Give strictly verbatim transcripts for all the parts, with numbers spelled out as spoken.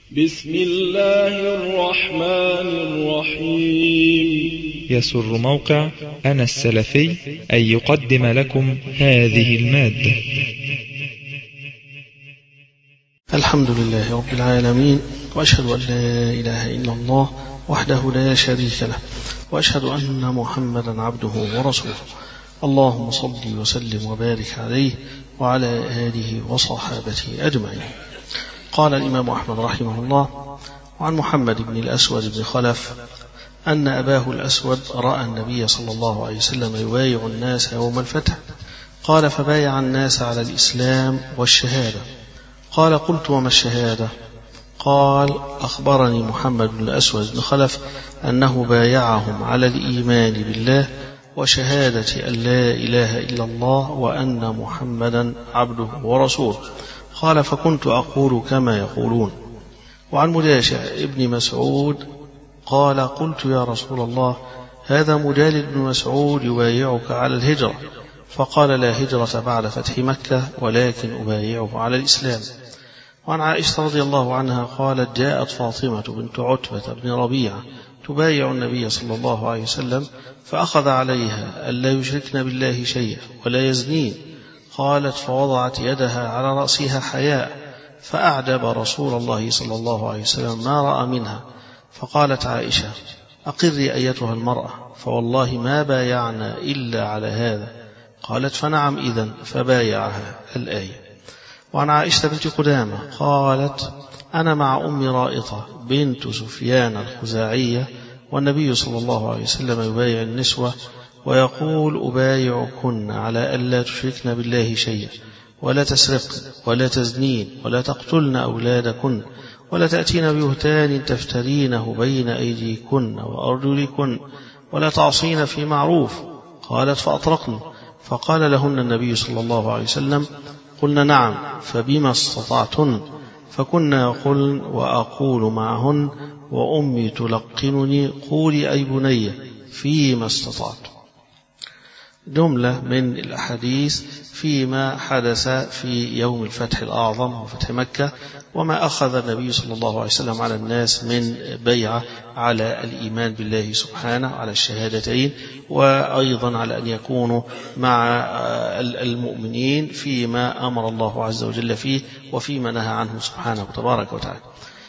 بسم الله الرحمن الرحيم. يسر موقع أنا السلفي أن يقدم لكم هذه المادة. الحمد لله رب العالمين، وأشهد أن لا إله إلا الله وحده لا شريك له، وأشهد أن محمدا عبده ورسوله. اللهم صل وسلم وبارك عليه وعلى آله وصحابته أجمعين. قال الإمام أحمد رحمه الله: وعن محمد بن الأسود بن خلف أن أباه الأسود رأى النبي صلى الله عليه وسلم يبايع الناس يوم الفتح، قال: فبايع الناس على الإسلام والشهادة. قال: قلت: وما الشهادة؟ قال: أخبرني محمد بن الأسود بن خلف أنه بايعهم على الإيمان بالله وشهادة أن لا إله إلا الله وأن محمدا عبده ورسوله. قال: فكنت أقول كما يقولون. وعن مجاشع ابن مسعود قال: قلت: يا رسول الله، هذا مجالد بن مسعود يبايعك على الهجرة. فقال: لا هجرة بعد فتح مكة، ولكن أبايعه على الإسلام. وعن عائشة رضي الله عنها قالت: جاءت فاطمة بنت عتبة بن ربيعة تبايع النبي صلى الله عليه وسلم، فأخذ عليها ألا يشركن بالله شيئا ولا يزنين. قالت: فوضعت يدها على رأسها حياء، فأعجب رسول الله صلى الله عليه وسلم ما رأى منها. فقالت عائشة: أقري أيتها المرأة، فوالله ما بايعنا إلا على هذا. قالت: فنعم إذن، فبايعها. الآية. وعن عائشة بنت قدامة قالت: أنا مع أم رائطة بنت سفيان الخزاعية، والنبي صلى الله عليه وسلم يبايع النسوة ويقول: أبايعكن على ألا تشركن بالله شيئا، ولا تسرقن، ولا تزنين، ولا تقتلن أولادكن، ولا تأتين ببهتان تفترينه بين أيديكن وأرجلكن، ولا تعصين في معروف. قالت: فأطرقن. فقال لهن النبي صلى الله عليه وسلم: قلنا: نعم، فبما استطعتن. فكنا يقولن وأقول معهن: وأمي تلقنني: قولي أي بني فيما استطعت. جملة من الأحاديث فيما حدث في يوم الفتح الأعظم وفتح مكة، وما أخذ النبي صلى الله عليه وسلم على الناس من بيعة على الإيمان بالله سبحانه على الشهادتين، وأيضا على أن يكونوا مع المؤمنين فيما أمر الله عز وجل فيه وفيما نهى عنه سبحانه تبارك وتعالى.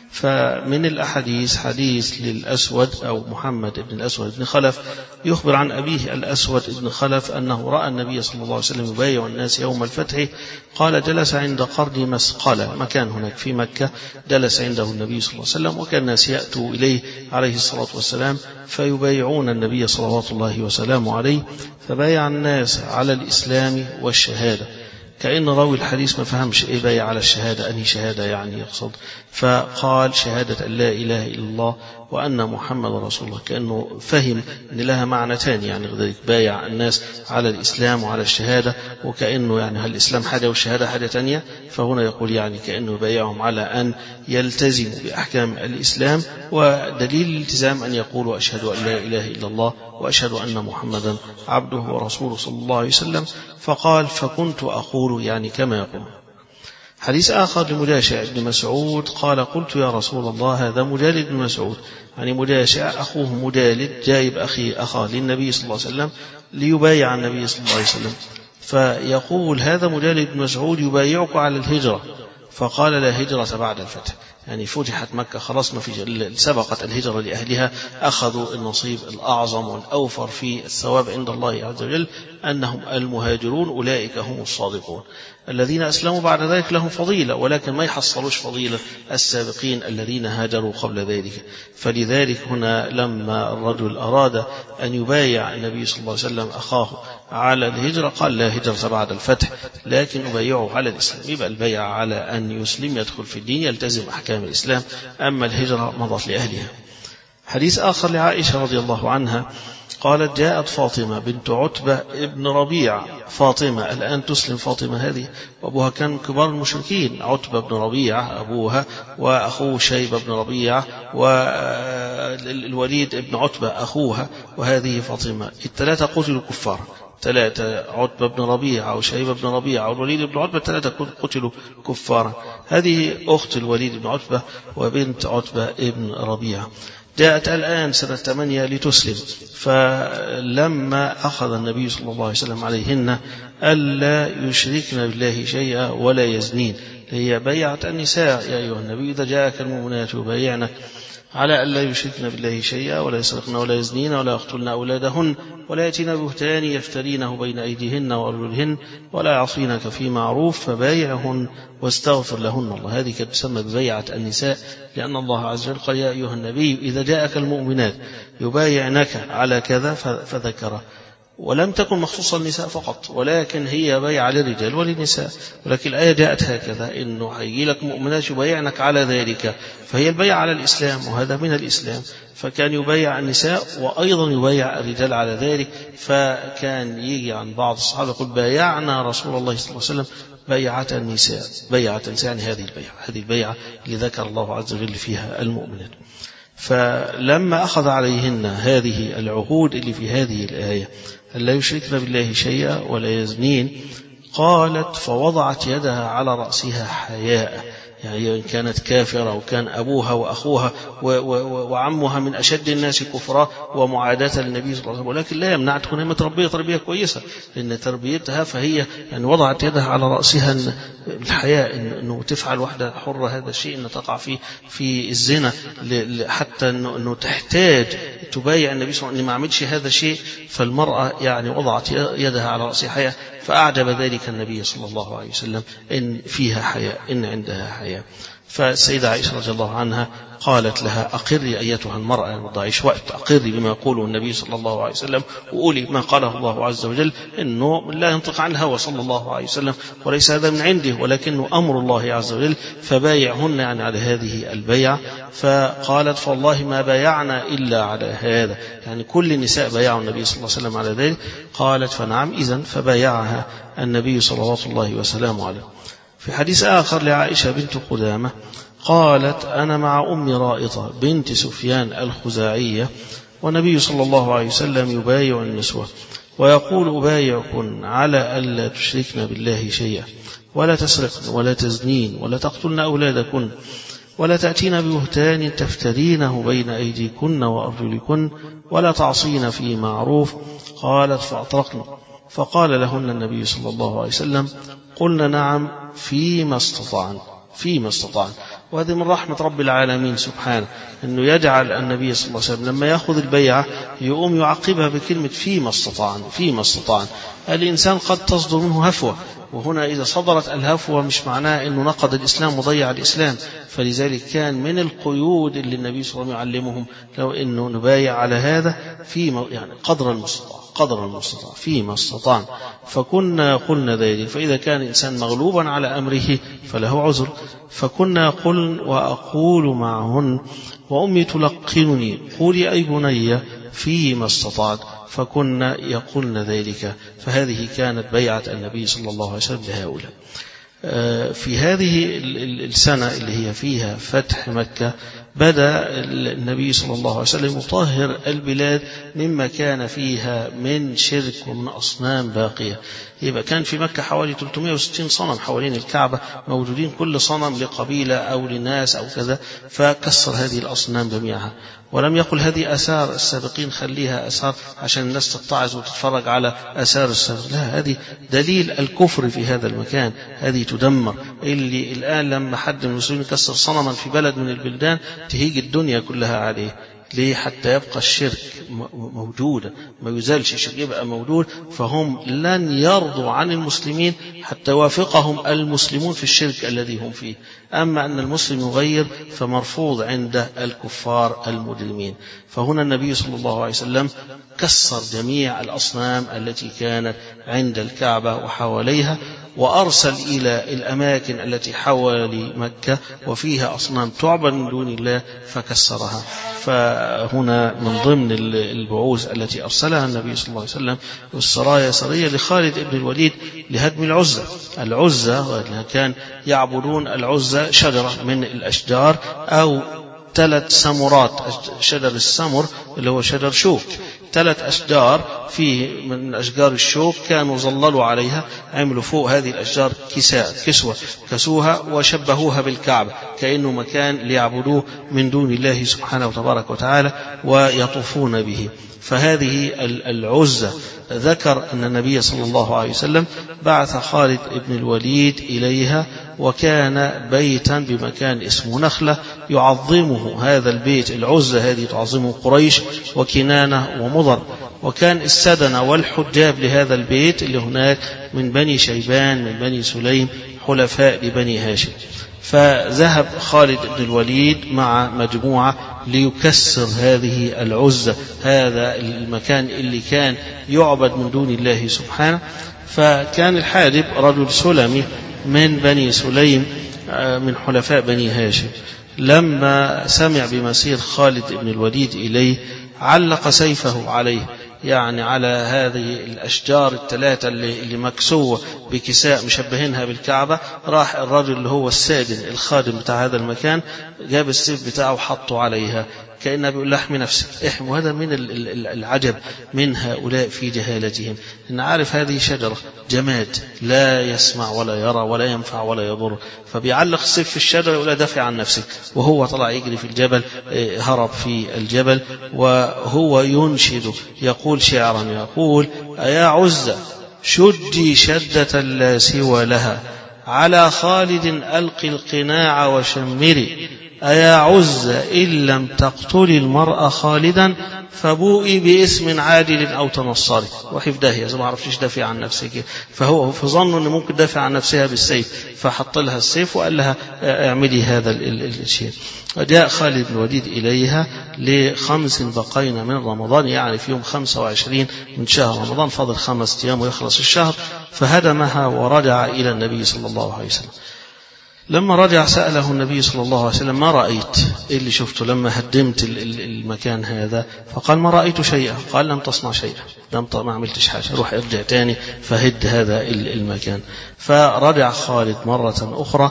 فمن الأحاديث حديث للأسود أو محمد بن الأسود بن خلف يخبر عن أبيه الأسود بن خلف أنه رأى النبي صلى الله عليه وسلم يبايع الناس يوم الفتح. قال: جلس عند قرن مسقلة، مكان هناك في مكة، جلس عنده النبي صلى الله عليه وسلم، وكان الناس يأتوا إليه عليه الصلاة والسلام فيبايعون النبي صلوات الله وسلامه عليه، فبايع الناس على الإسلام والشهادة. كأن راوي الحديث ما فهمش إيه بايع على الشهادة، أنهي شهادة يعني يقصد، فقال: شهادة أن لا إله إلا الله وأن محمد رسول الله، كأنه فهم أن لها معنتان، يعني ذلك بايع الناس على الإسلام وعلى الشهادة، وكأنه يعني هل الإسلام حاجة والشهادة حاجة تانية، فهنا يقول يعني كأنه يبايعهم على أن يلتزموا بأحكام الإسلام، ودليل الالتزام أن يقولوا: أشهد أن لا إله إلا الله وأشهد أن محمدا عبده ورسوله صلى الله عليه وسلم. فقال: فكنت أقول يعني كما يقول. حديث آخر لمجاشع بن مسعود قال: قلت: يا رسول الله، هذا مجالد بن مسعود، يعني مجاشع أخوه مجالد جايب أخي أخاه للنبي صلى الله عليه وسلم ليبايع النبي صلى الله عليه وسلم، فيقول: هذا مجالد بن مسعود يبايعك على الهجرة. فقال: لا هجرة بعد الفتح، يعني فتحت مكة خلاص، ما في، سبقت الهجرة لأهلها، أخذوا النصيب الأعظم والأوفر في الثواب عند الله عز وجل، أنهم المهاجرون، أولئك هم الصادقون. الذين أسلموا بعد ذلك لهم فضيلة، ولكن ما يحصلوش فضيلة السابقين الذين هاجروا قبل ذلك. فلذلك هنا لما الرجل أراد أن يبايع النبي صلى الله عليه وسلم أخاه على الهجرة قال: لا هجرة بعد الفتح، لكن أبايعه على الإسلام. يبقى البيع على أن يسلم، يدخل في الدين، يلتزم أحكام الإسلام، أما الهجرة مضت لأهلها. حديث آخر لعائشة رضي الله عنها قالت: جاءت فاطمة بنت عتبة ابن ربيعة. فاطمة الآن تسلم، فاطمة هذه وأبوها كان كبار المشركين، عتبة بن ربيعة أبوها، وأخوه شيبة بن ربيعة، والوليد بن عتبة أخوها، وهذه فاطمة. الثلاثة قتلوا كفار، ثلاثة عتبة بن ربيعة وشيبة بن ربيعة والوليد بن عتبة، ثلاثة قتلوا كفارا. هذه أخت الوليد بن عتبة وبنت عتبة بن ربيعة. جاءت الآن سنة ثمانية لتسلم، فلما أخذ النبي صلى الله عليه وسلم عليهن ألا يشركن بالله شيئا ولا يزنين، هي بيعة النساء: يا أيها النبي إذا جاءك المؤمنات يبايعنك على ألا يشركن بالله شيئا ولا يسرقن ولا يزنين ولا يقتلن أولادهن ولا يأتين بهتان يفترينه بين أيديهن وأرجلهن ولا يعصينك في معروف فبايعهن واستغفر لهن الله. هذه كانت تسمى ببيعة النساء، لأن الله عز وجل قال: يا أيها النبي إذا جاءك المؤمنات يبايعنك على كذا فذكره، ولم تكن مخصوصة النساء فقط، ولكن هي بيعة للرجال وللنساء، ولكن الآية جاءت هكذا، إنه هيجي لك مؤمنات يبايعنك على ذلك، فهي البيعة على الإسلام، وهذا من الإسلام. فكان يبايع النساء وأيضا يبايع الرجال على ذلك. فكان يجي عن بعض الصحابة يقول: بايعنا رسول الله صلى الله عليه وسلم بيعة النساء. بيعة النساء يعني هذه البيعة، هذه البيعة اللي ذكر الله عز وجل فيها المؤمنات. فلما أخذ عليهن هذه العهود اللي في هذه الآية: ألا يشركن بالله شيئا ولا يزنين، قالت: فوضعت يدها على رأسها حياء، يعني كانت كافرة وكان أبوها وأخوها وعمها من أشد الناس كفرا ومعاداة للنبي صلى الله عليه وسلم، ولكن لا يمنع تكون هي متربية تربية كويسة، لأن تربيتها فهي يعني وضعت يدها على رأسها الحياء، إنه تفعل واحدة حرة هذا الشيء، إن تقع في في الزنا، حتى إنه تحتاج تبايع النبي صلى الله عليه وسلم إن ما عملش هذا الشيء. فالمرأة يعني وضعت يدها على رأسها حياء، فأعجب ذلك النبي صلى الله عليه وسلم إن فيها حياء، إن عندها حياء. فالسيدة عائشة رضي الله عنها قالت لها: أقري أيتها المرأة، ما تضيعيش وقت، أقري بما يقوله النبي صلى الله عليه وسلم، وقولي ما قاله الله عز وجل، إنه لا ينطق عن الهوى صلى الله عليه وسلم، وليس هذا من عنده، ولكنه أمر الله عز وجل، فبايعهن يعني على هذه البيعة. فقالت: فوالله ما بايعنا إلا على هذا، يعني كل النساء بايعوا النبي صلى الله عليه وسلم على ذلك. قالت: فنعم إذن، فبايعها النبي صلوات الله وسلامه عليه. في حديث آخر لعائشة بنت قدامة قالت: أنا مع أم رائطة بنت سفيان الخزاعية، والنبي صلى الله عليه وسلم يبايع النسوة ويقول: أبايعكن على ألا تشركن بالله شيئا ولا تسرقن ولا تزنين ولا تقتلن أولادكن ولا تأتين ببهتان تفترينه بين أيديكن وأرجلكن ولا تعصين في معروف. قالت: فأطرقن، فقال لهن النبي صلى الله عليه وسلم: قلنا نعم فيما استطعن، فيما استطعن. وهذه من رحمة رب العالمين سبحانه، أنه يجعل النبي صلى الله عليه وسلم لما يأخذ البيعة يقوم يعقبها بكلمة فيما استطعن، فيما استطعن. الإنسان قد تصدر منه هفوة، وهنا إذا صدرت الهفوة مش معناه أنه نقض الإسلام وضيع الإسلام، فلذلك كان من القيود اللي النبي صلى الله عليه وسلم يعلمهم لو أنه نبايع على هذا في يعني قدر المستطاع، قدر المستطاع فيما استطاع. فكنا قلنا ذلك، فإذا كان الإنسان مغلوبا على أمره فله عذر. فكنا قل وأقول معهن وأمي تلقنني: قولي أي بني فيما استطعت، فكنا يقولن ذلك. فهذه كانت بيعة النبي صلى الله عليه وسلم لهؤلاء. في هذه السنة اللي هي فيها فتح مكة بدأ النبي صلى الله عليه وسلم يطهر البلاد مما كان فيها من شرك ومن أصنام باقية. يبقى كان في مكة حوالي ثلاثمائة وستين صنم حوالين الكعبة موجودين، كل صنم لقبيلة أو لناس أو كذا، فكسر هذه الأصنام جميعها. ولم يقل هذه آثار السابقين خليها آثار عشان الناس تتعظ وتتفرج على آثار السابق، لا، هذه دليل الكفر في هذا المكان، هذه تدمر. اللي الآن لما حد من المسلمين يكسر صنما في بلد من البلدان تهيج الدنيا كلها عليه. ليه؟ حتى يبقى الشرك موجودا، ما يزالش الشرك، يبقى موجود. فهم لن يرضوا عن المسلمين حتى يوافقهم المسلمون في الشرك الذي هم فيه. أما أن المسلم يغير فمرفوض عند الكفار المجرمين. فهنا النبي صلى الله عليه وسلم كسر جميع الأصنام التي كانت عند الكعبة وحواليها، وأرسل إلى الأماكن التي حوالي مكة وفيها أصنام تعبد من دون الله فكسرها. فهنا من ضمن البعوث التي أرسلها النبي صلى الله عليه وسلم والسرايا سرية لخالد بن الوليد لهدم العزة. العزة كان يعبدون العزة شجرة من الأشجار أو ثلاث سمرات، شجر السمر اللي هو شجر شوك، ثلاث أشجار فيه من أشجار الشوك كانوا ظللوا عليها، عملوا فوق هذه الأشجار كساء كسوة كسوها وشبهوها بالكعبة كأنه مكان ليعبدوه من دون الله سبحانه وتبارك وتعالى ويطوفون به. فهذه العزة ذكر أن النبي صلى الله عليه وسلم بعث خالد بن الوليد إليها، وكان بيتا بمكان اسمه نخلة يعظمه هذا البيت، العزة هذه تعظمه قريش وكنانة ومضر، وكان السدنة والحجاب لهذا البيت اللي هناك من بني شيبان من بني سليم حلفاء لبني هاشم. فذهب خالد بن الوليد مع مجموعة ليكسر هذه العزة، هذا المكان اللي كان يعبد من دون الله سبحانه. فكان الحارب رجل سلمي من بني سليم من حلفاء بني هاشم، لما سمع بمسير خالد بن الوليد إليه علق سيفه عليه، يعني على هذه الأشجار الثلاثة اللي, اللي مكسوة بكساء مشبهينها بالكعبة. راح الرجل اللي هو السادن الخادم بتاع هذا المكان جاب السيف بتاعه وحطه عليها كأنه بيقول له احمي نفسك احمي. وهذا من العجب من هؤلاء في جهالتهم، إن عارف هذه شجرة جماد لا يسمع ولا يرى ولا ينفع ولا يضر، فبيعلق السيف في الشجرة يقول دافع عن نفسك، وهو طلع يجري في الجبل هرب في الجبل وهو ينشد يقول شعرا يقول: يا عزة شدي شدة لا سوى لها، على خالد ألقي القناع وشمري، أيا عزة إن لم تقتلي المرأة خالدا فبوئي باسم عادل أو تنصري. وحي في داهية ما عرفش دافع عن نفسك، فهو فظنوا أنه ممكن دافع عن نفسها بالسيف، فحط لها السيف وقال لها اعملي هذا الشيء. وجاء خالد بن الوليد إليها لخمس بقين من رمضان، يعني في يوم خمسة وعشرين من شهر رمضان، فاضل خمس أيام ويخلص الشهر، فهدمها ورجع إلى النبي صلى الله عليه وسلم. لما رجع سأله النبي صلى الله عليه وسلم: ما رأيت؟ إيه اللي شفته لما هدمت المكان هذا؟ فقال: ما رأيت شيئا. قال: لم تصنع شيئا، لم ما عملتش حاجة، روح ارجع تاني فهد هذا المكان. فرجع خالد مرة أخرى،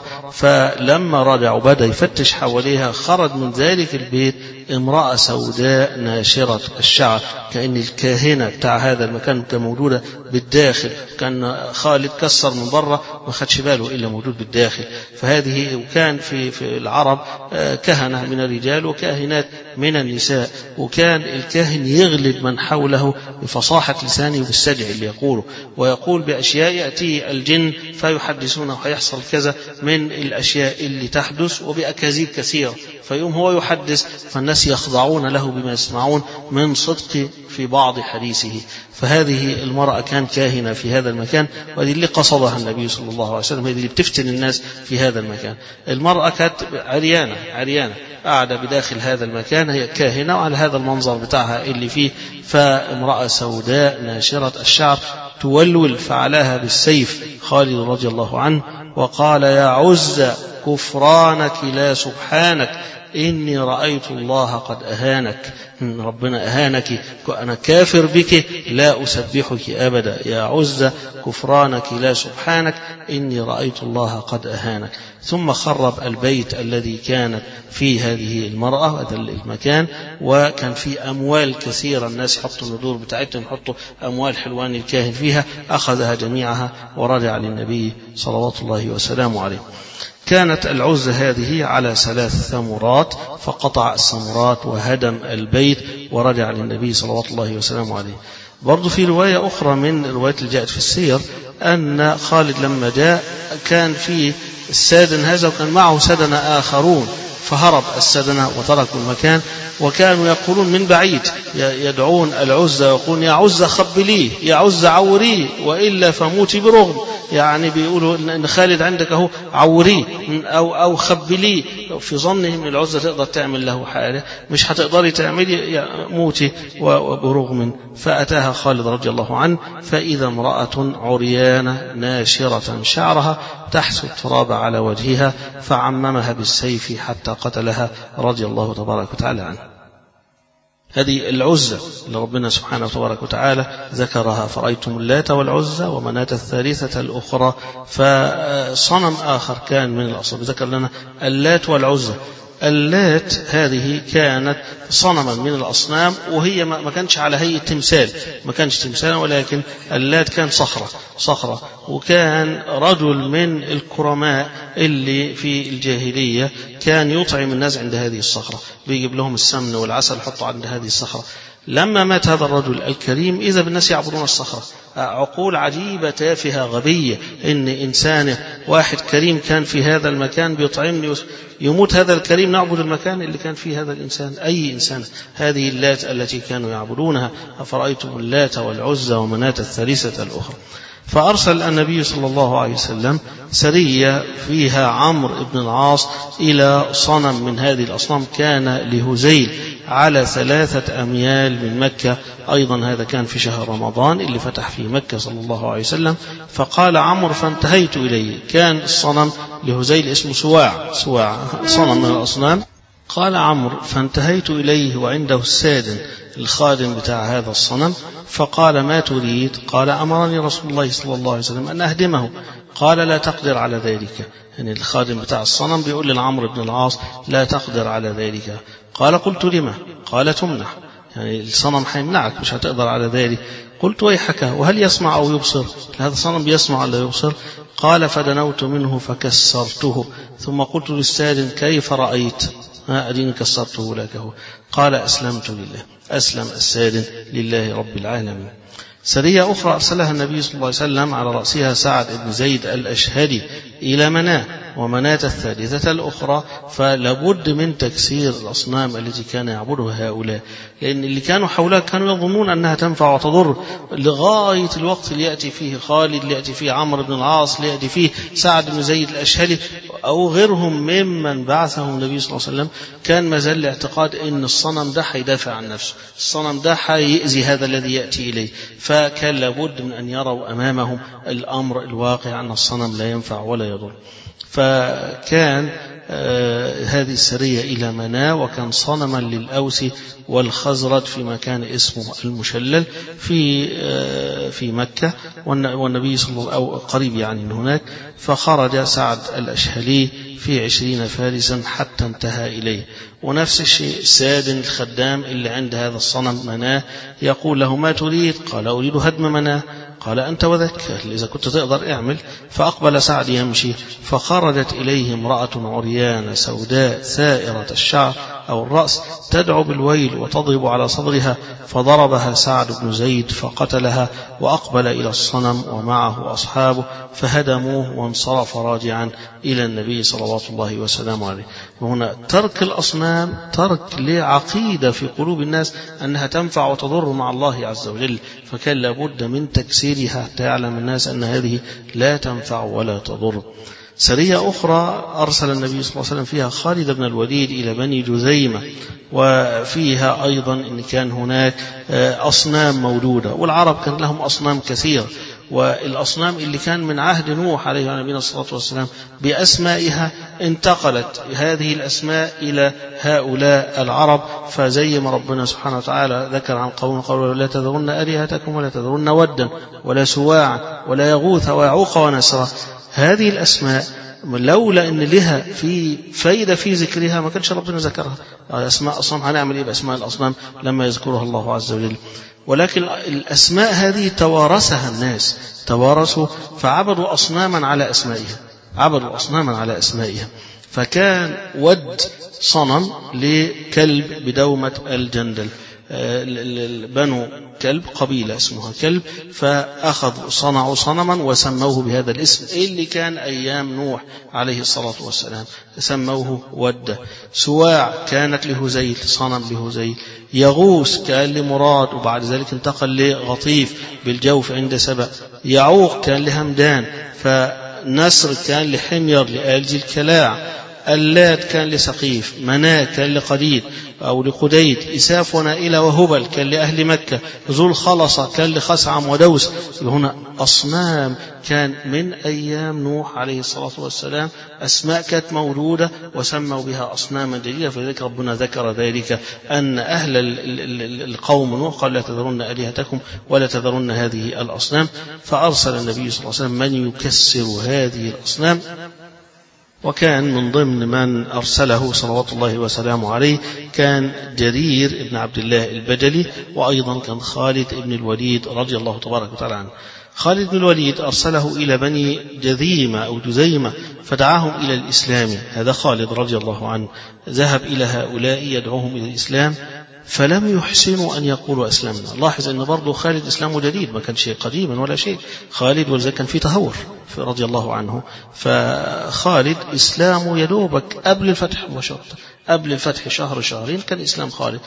فلما رجع وبدأ يفتش حواليها خرج من ذلك البيت امرأة سوداء ناشرة الشعر، كأن الكاهنة بتاع هذا المكان كان موجودة بالداخل، كان خالد كسر من بره ما خدش باله إلا موجود بالداخل. فهذه وكان في في العرب كهنة من الرجال وكاهنات من النساء، وكان الكاهن يغلب من حوله بفصاحة لسانه وبالسجع اللي يقوله، ويقول بأشياء يأتي الجن فيحدثونه ويحصل كذا من الأشياء اللي تحدث وبأكاذيب كثيرة، فيوم هو يحدث فالناس يخضعون له بما يسمعون من صدق في بعض حديثه. فهذه المرأة كان كاهنة في هذا المكان، وهذه اللي قصدها النبي صلى الله عليه وسلم، هذه اللي بتفتن الناس في هذا المكان. المرأة كانت عريانة عريانة قاعدة بداخل هذا المكان، هي كاهنة وعلى هذا المنظر بتاعها اللي فيه. فامرأة سوداء ناشرة الشعر تولول فعلاها بالسيف خالد رضي الله عنه، وقال: يا عزة كفرانك لا سبحانك، إني رأيت الله قد أهانك. ربنا أهانك، أنا كافر بك لا أسبحك أبدا. يا عزة كفرانك لا سبحانك، إني رأيت الله قد أهانك. ثم خرب البيت الذي كانت فيه هذه المرأة، هذا المكان، وكان فيه أموال كثيرة، الناس يحطوا الندور بتاعتهم يحطوا أموال حلوان الكاهن فيها، أخذها جميعها ورجع للنبي صلوات الله وسلامه عليه. كانت العزة هذه على ثلاث ثمرات، فقطع الثمرات وهدم البيت ورجع للنبي صلوات الله وسلامه عليه. برضو في رواية أخرى من الروايات اللي جاءت في السير أن خالد لما جاء كان في السادن هذا وكان معه سدن آخرون، فهرب السدنة وتركوا المكان، وكانوا يقولون من بعيد يدعون العزة ويقولون: يا عزة خبليه، يا عزة عوريه، وإلا فموتي برغم. يعني بيقولوا إن خالد عندك أهو عوريه أو أو خبليه، في ظنهم إن العزة تقدر تعمل له حاجة، مش هتقدري تعملي موتي وبرغم. فأتاها خالد رضي الله عنه، فإذا امرأة عريانة ناشرة شعرها تحث التراب على وجهها، فعممها بالسيف حتى قتلها رضي الله تبارك وتعالى عنه. هذه العزة اللي ربنا سبحانه وتبارك وتعالى ذكرها: فرأيتم اللات والعزة ومناة الثالثة الأخرى. فصنم آخر كان من الأصنام ذكر لنا اللات والعزة، اللات هذه كانت صنما من الأصنام، وهي ما كانش على هيئة تمثال، ما كانش تمثالا، ولكن اللات كان صخرة صخرة وكان رجل من الكرماء اللي في الجاهلية كان يطعم الناس عند هذه الصخرة، بيجيب لهم السمن والعسل يحطوا عند هذه الصخرة. لما مات هذا الرجل الكريم إذا بالناس يعبدون الصخرة. عقول عجيبة تافهة غبية، إن إنسان واحد كريم كان في هذا المكان بيطعمني، يموت هذا الكريم نعبد المكان اللي كان فيه هذا الإنسان. أي إنسان؟ هذه اللات التي كانوا يعبدونها. أفرأيتم اللات والعزى ومناة الثالثة الأخرى. فأرسل النبي صلى الله عليه وسلم سرية فيها عمرو بن العاص إلى صنم من هذه الأصنام كان لهزيل على ثلاثة أميال من مكة. أيضا هذا كان في شهر رمضان اللي فتح فيه مكة صلى الله عليه وسلم. فقال عمرو فانتهيت إليه. كان الصنم لهزيل اسمه سواع، سواع صنم من الأصنام. قال عمرو فانتهيت إليه وعنده السادن الخادم بتاع هذا الصنم، فقال ما تريد؟ قال أمرني رسول الله صلى الله عليه وسلم أن أهدمه. قال لا تقدر على ذلك. يعني الخادم بتاع الصنم بيقول لعمرو بن العاص لا تقدر على ذلك. قال قلت لما؟ قال تمنع، يعني الصنم حيمنعك، مش هتقدر على ذلك. قلت ويحك وهل يسمع أو يبصر؟ هذا الصنم بيسمع ولا يبصر؟ قال فدنوت منه فكسرته، ثم قلت للسادن كيف رأيت؟ ها أدين كسرته لك. قال أسلمت لله. أسلم السادن لله رب العالمين. سرية أخرى أرسلها النبي صلى الله عليه وسلم على رأسها سعد بن زيد الأشهري إلى مناة، ومناة الثالثة الأخرى. فلابد من تكسير الأصنام التي كان يعبدها هؤلاء، لأن اللي كانوا حولها كانوا يظنون أنها تنفع وتضر، لغاية الوقت اللي يأتي فيه خالد، اللي يأتي فيه عمرو بن العاص، اللي يأتي فيه سعد بن زيد الأشهري أو غيرهم ممن بعثهم النبي صلى الله عليه وسلم. كان ما زال الاعتقاد أن الصنم ده حيدافع عن نفسه، الصنم ده حيأذي هذا الذي يأتي إليه. فكان لابد من أن يروا أمامهم الأمر الواقع أن الصنم لا ينفع ولا يضر. فكان آه هذه السرية إلى مناة، وكان صنما للأوس والخزرج في مكان اسمه المشلل في آه في مكة، والنبي صلى الله عليه وسلم أو قريب يعني من هناك. فخرج سعد الأشهلي في عشرين فارسا حتى انتهى إليه. ونفس الشيء سادن الخدام اللي عند هذا الصنم مناة يقول له ما تريد؟ قال أريد هدم مناة. قال أنت وذاك، إذا كنت تقدر اعمل. فأقبل سعد يمشي، فخرجت إليه امرأة عريانة سوداء ثائرة الشعر أو الرأس تدعو بالويل وتضرب على صدرها، فضربها سعد بن زيد فقتلها، وأقبل إلى الصنم ومعه أصحابه فهدموه وانصرف راجعا إلى النبي صلى الله وسلم عليه. وهنا ترك الأصنام ترك لعقيدة في قلوب الناس أنها تنفع وتضر مع الله عز وجل، فكان لابد من تكسيرها حتى يعلم الناس أن هذه لا تنفع ولا تضر. سرية أخرى أرسل النبي صلى الله عليه وسلم فيها خالد بن الوليد إلى بني جذيمة، وفيها أيضا إن كان هناك أصنام موجودة، والعرب كان لهم أصنام كثيرة، والأصنام اللي كان من عهد نوح عليه نبينا الصلاة والسلام بأسمائها انتقلت هذه الأسماء إلى هؤلاء العرب. فزي ما ربنا سبحانه وتعالى ذكر عن قوم قالوا لا تذرن آلهتكم ولا تذرن ودا ولا سواعا ولا يغوث ويعوق ونسرا، هذه الأسماء لولا أن لها في فايدة في ذكرها ما كانش ربنا ذكرها. أسماء أصنام هنعمل إيه بأسماء الأصنام لما يذكرها الله عز وجل؟ ولكن الأسماء هذه توارثها الناس، توارثوا فعبدوا أصناما على أسمائها، عبدوا أصناما على أسمائها. فكان ود صنم لكلب بدومة الجندل، بنو كلب قبيلة اسمها كلب، فأخذوا صنعوا صنما وسموه بهذا الاسم اللي كان أيام نوح عليه الصلاة والسلام، سموه ود. سواع كانت لهزيل، صنم لهزيل. يغوث كان لمراد، وبعد ذلك انتقل لغطيف بالجوف عند سبأ. يعوق كان لهمدان، فنسر كان لحمير لآل ذي الكلاع. اللات كان لسقيف. مناة كان لقديد أو لقديد. إساف ونائلة وهبل كان لأهل مكة. ذو الخلصة كان لخسعم ودوس. هنا أصنام كان من أيام نوح عليه الصلاة والسلام، أسماء كانت موجودة وسموا بها أصناما جديدة. فلذلك ربنا ذكر ذلك أن أهل القوم نوح قال لا تذرن آلهتكم ولا تذرن هذه الأصنام. فأرسل النبي صلى الله عليه وسلم من يكسر هذه الأصنام وكان من ضمن من أرسله صلوات الله وسلامه عليه كان جرير بن عبد الله البجلي، وأيضا كان خالد بن الوليد رضي الله تبارك وتعالى عنه. خالد بن الوليد أرسله إلى بني جذيمة أو جذيمة فدعاهم إلى الإسلام. هذا خالد رضي الله عنه ذهب إلى هؤلاء يدعوهم إلى الإسلام فلم يحسنوا أن يقولوا أسلمنا. لاحظ أن برضو خالد إسلامه جديد، ما كان شيء قديما ولا شيء. خالد ولذلك كان في تهور رضي الله عنه. فخالد إسلامه يدوبك قبل الفتح مباشرة، قبل الفتح شهر شهرين كان إسلام خالد.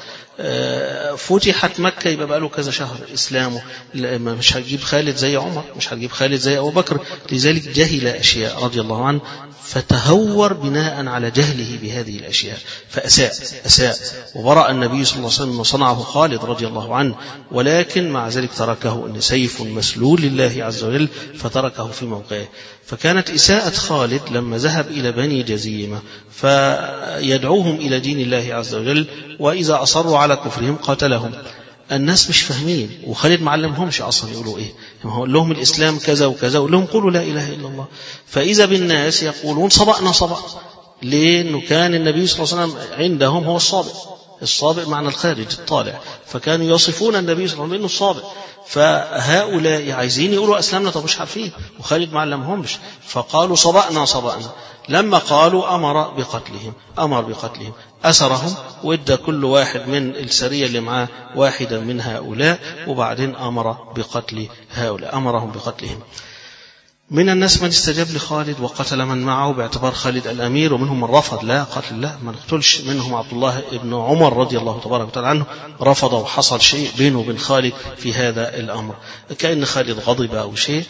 فتحت مكة يبقى بقى له كذا شهر إسلامه. مش هتجيب خالد زي عمر، مش هتجيب خالد زي أبو بكر، لذلك جهل أشياء رضي الله عنه، فتهور بناء على جهله بهذه الأشياء فأساء أساء وبرأ النبي صلى الله عليه وسلم صنعه خالد رضي الله عنه، ولكن مع ذلك تركه أن سيف مسلول لله عز وجل فتركه في موقعه. فكانت إساءة خالد لما ذهب إلى بني جزيمة فيدعوهم إلى دين الله عز وجل، وإذا أصروا على كفرهم قاتلهم. الناس مش فاهمين، وخالد معلمهمش أصلا يقولوا إيه، يقول لهم الإسلام كذا وكذا، وقال لهم قولوا لا إله إلا الله. فإذا بالناس يقولون صبأنا صبأ، لأنه كان النبي صلى الله عليه وسلم عندهم هو الصابئ. الصابئ معنى الخارج الطالع، فكانوا يصفون النبي صلى الله عليه وسلم بأنه الصابئ. فهؤلاء عايزين يقولوا أسلمنا، طب مش عارفين، وخالد معلمهمش، فقالوا صبأنا صبأنا. لما قالوا أمر بقتلهم، أمر بقتلهم أسرهم، وإدى كل واحد من السرية اللي معاه واحدا من هؤلاء، وبعدين أمر بقتل هؤلاء، أمرهم بقتلهم. من الناس من استجاب لخالد وقتل من معه باعتبار خالد الأمير، ومنهم من رفض لا قتل لا ما نقتلش. منهم عبد الله بن عمر رضي الله تبارك وتعالى عنه رفض، وحصل شيء بينه وبين خالد في هذا الأمر، كأن خالد غضب أو شيء.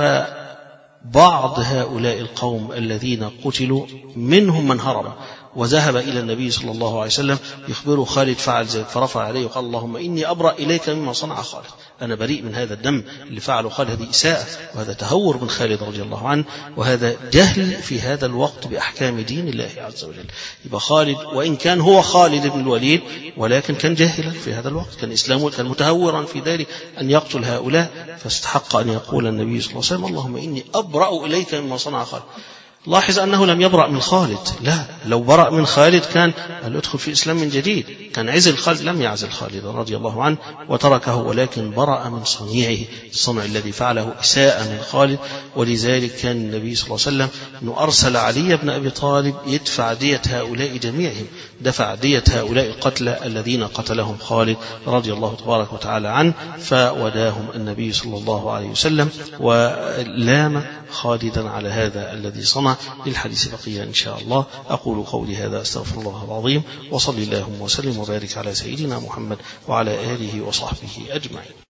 فبعض هؤلاء القوم الذين قتلوا منهم من هرب وذهب إلى النبي صلى الله عليه وسلم يخبره خالد فعل ذلك، فرفع عليه وقال اللهم إني أبرأ إليك مما صنع خالد، أنا بريء من هذا الدم اللي فعله خالد. هذه إساءة وهذا تهور من خالد رضي الله عنه، وهذا جهل في هذا الوقت بأحكام دين الله عز وجل. يبقى خالد وإن كان هو خالد بن الوليد ولكن كان جاهلا في هذا الوقت، كان إسلامه كان متهورا في ذلك أن يقتل هؤلاء، فاستحق أن يقول النبي صلى الله عليه وسلم اللهم إني أبرأ إليك مما صنع خالد. لاحظ أنه لم يبرأ من خالد، لا، لو برأ من خالد كان يدخل في إسلام من جديد، كان عزل خالد، لم يعزل خالد رضي الله عنه وتركه، ولكن برأ من صنيعه، الصنع الذي فعله إساءة من خالد. ولذلك كان النبي صلى الله عليه وسلم أنه أرسل علي بن أبي طالب يدفع دية هؤلاء جميعهم، دفع دية هؤلاء القتلى الذين قتلهم خالد رضي الله تبارك وتعالى عنه، فوداهم النبي صلى الله عليه وسلم ولام خالدا على هذا الذي صنع. للحديث بقية إن شاء الله. أقول قولي هذا أستغفر الله العظيم، وصلي اللهم وسلم وبارك على سيدنا محمد وعلى آله وصحبه أجمعين.